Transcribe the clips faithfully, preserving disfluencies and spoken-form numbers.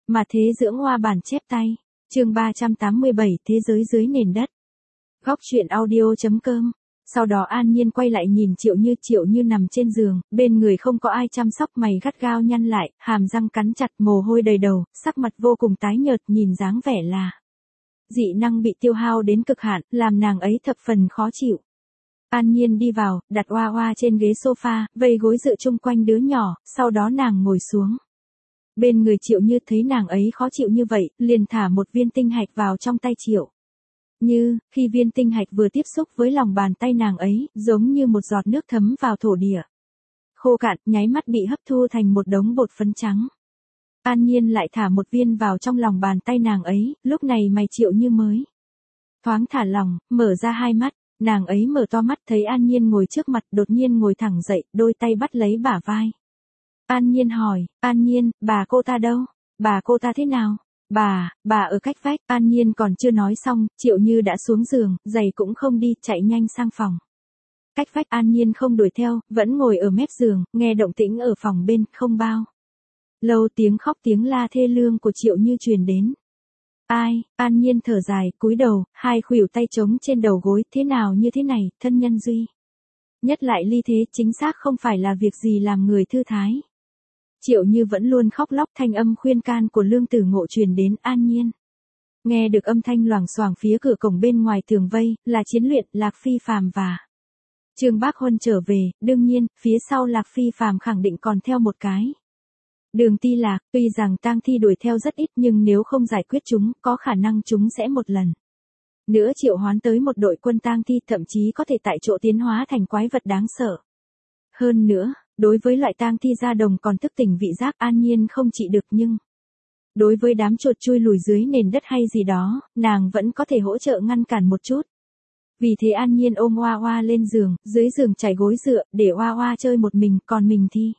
Mà thế dưỡng hoa bản chép tay. Chương ba trăm tám mươi bảy Thế giới dưới nền đất. Góc truyện audio chấm com. Sau đó An Nhiên quay lại nhìn Triệu Như, Triệu Như nằm trên giường, bên người không có ai chăm sóc, mày gắt gao nhăn lại, hàm răng cắn chặt, mồ hôi đầy đầu, sắc mặt vô cùng tái nhợt, nhìn dáng vẻ là dị năng bị tiêu hao đến cực hạn, làm nàng ấy thập phần khó chịu. An Nhiên đi vào, đặt Oa Oa trên ghế sofa, vây gối dựa chung quanh đứa nhỏ, sau đó nàng ngồi xuống. Bên người Triệu Như thấy nàng ấy khó chịu như vậy, liền thả một viên tinh hạch vào trong tay Triệu Như, khi viên tinh hạch vừa tiếp xúc với lòng bàn tay nàng ấy, giống như một giọt nước thấm vào thổ địa. Khô cạn, nháy mắt bị hấp thu thành một đống bột phấn trắng. An Nhiên lại thả một viên vào trong lòng bàn tay nàng ấy, lúc này mày Triệu Như mới thoáng thả lỏng, mở ra hai mắt, nàng ấy mở to mắt thấy An Nhiên ngồi trước mặt, đột nhiên ngồi thẳng dậy, đôi tay bắt lấy bả vai. An Nhiên hỏi, An Nhiên, bà cô ta đâu? Bà cô ta thế nào? Bà, bà ở cách vách. An Nhiên còn chưa nói xong, Triệu Như đã xuống giường, giày cũng không đi, chạy nhanh sang phòng. Cách vách An Nhiên không đuổi theo, vẫn ngồi ở mép giường, nghe động tĩnh ở phòng bên, không bao lâu tiếng khóc tiếng la thê lương của Triệu Như truyền đến. Ai? An Nhiên thở dài, cúi đầu, hai khuỷu tay trống trên đầu gối, thế nào như thế này, thân nhân duy nhất lại ly thế, chính xác không phải là việc gì làm người thư thái. Triệu Như vẫn luôn khóc lóc, thanh âm khuyên can của Lương Tử Ngộ truyền đến. An Nhiên nghe được âm thanh loảng xoảng phía cửa cổng bên ngoài tường vây, là Chiến Luyện, Lạc Phi Phàm và Trương Bác Huân trở về, đương nhiên, phía sau Lạc Phi Phàm khẳng định còn theo một cái Đường Ti Lạc. Tuy rằng tang thi đuổi theo rất ít, nhưng nếu không giải quyết chúng, có khả năng chúng sẽ một lần nữa triệu hoán tới một đội quân tang thi, thậm chí có thể tại chỗ tiến hóa thành quái vật đáng sợ. Hơn nữa, đối với loại tang thi da đồng còn thức tỉnh vị giác, An Nhiên không trị được, nhưng đối với đám chuột chui lùi dưới nền đất hay gì đó, nàng vẫn có thể hỗ trợ ngăn cản một chút. Vì thế An Nhiên ôm Oa Oa lên giường, dưới giường trải gối dựa, để Oa Oa chơi một mình, còn mình thì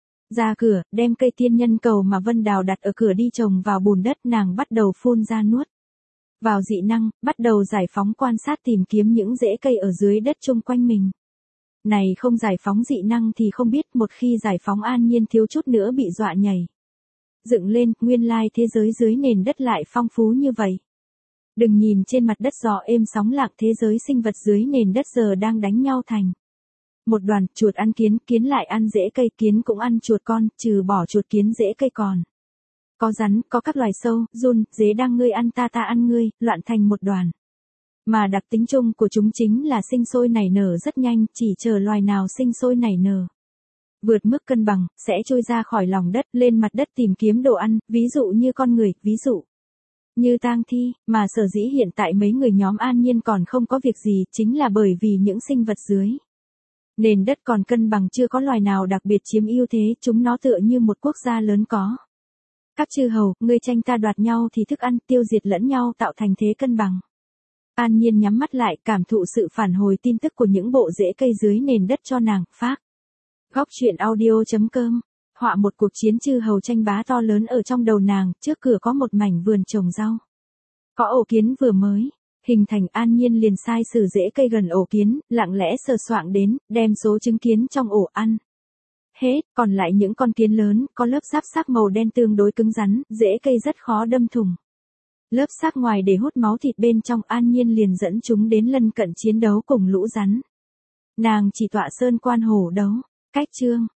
ra cửa, đem cây tiên nhân cầu mà Vân Đào đặt ở cửa đi trồng vào bùn đất, nàng bắt đầu phun ra nuốt vào dị năng, bắt đầu giải phóng quan sát tìm kiếm những rễ cây ở dưới đất chung quanh mình. Này không giải phóng dị năng thì không biết, một khi giải phóng An Nhiên thiếu chút nữa bị dọa nhảy dựng lên, nguyên lai thế giới dưới nền đất lại phong phú như vậy. Đừng nhìn trên mặt đất gió êm sóng lặng, thế giới sinh vật dưới nền đất giờ đang đánh nhau thành một đoàn. Chuột ăn kiến, kiến lại ăn rễ cây, kiến cũng ăn chuột con, trừ bỏ chuột kiến rễ cây còn có rắn, có các loài sâu, giun, dế đang ngươi ăn ta ta ăn ngươi, loạn thành một đoàn. Mà đặc tính chung của chúng chính là sinh sôi nảy nở rất nhanh, chỉ chờ loài nào sinh sôi nảy nở vượt mức cân bằng, sẽ trôi ra khỏi lòng đất, lên mặt đất tìm kiếm đồ ăn, ví dụ như con người, ví dụ như tang thi. Mà sở dĩ hiện tại mấy người nhóm An Nhiên còn không có việc gì, chính là bởi vì những sinh vật dưới nền đất còn cân bằng, chưa có loài nào đặc biệt chiếm ưu thế, chúng nó tựa như một quốc gia lớn có các chư hầu, ngươi tranh ta đoạt nhau thì thức ăn, tiêu diệt lẫn nhau tạo thành thế cân bằng. An Nhiên nhắm mắt lại, cảm thụ sự phản hồi tin tức của những bộ rễ cây dưới nền đất cho nàng. Phát. Góc truyện audio chấm com. Họa một cuộc chiến chư hầu tranh bá to lớn ở trong đầu nàng, trước cửa có một mảnh vườn trồng rau. Có ổ kiến vừa mới hình thành, An Nhiên liền sai sử rễ cây gần ổ kiến, lặng lẽ sờ soạng đến, đem số trứng kiến trong ổ ăn hết, còn lại những con kiến lớn, có lớp giáp xác màu đen tương đối cứng rắn, rễ cây rất khó đâm thủng lớp xác ngoài để hút máu thịt bên trong. An Nhiên liền dẫn chúng đến lân cận chiến đấu cùng lũ rắn. Nàng chỉ tọa sơn quan hổ đấu. Cách chương